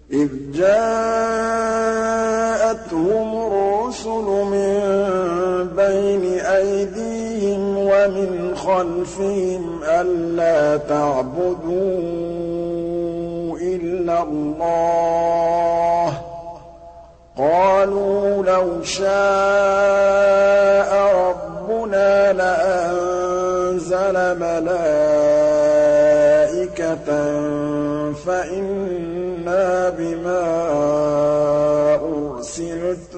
إِذْ جَاءَتْهُمُ الرُّسُلُ مِن بَيْنِ أَيْدِيهِمْ وَمِنْ خَلْفِهِمْ أَلَّا تَعْبُدُوا إِلَّا اللَّهَ ۖ قَالُوا لَوْ شَاءَ رَبُّنَا لَأَنزَلَ مَلَائِكَةً فَإِنَّا بِمَا أُرْسِلْتُم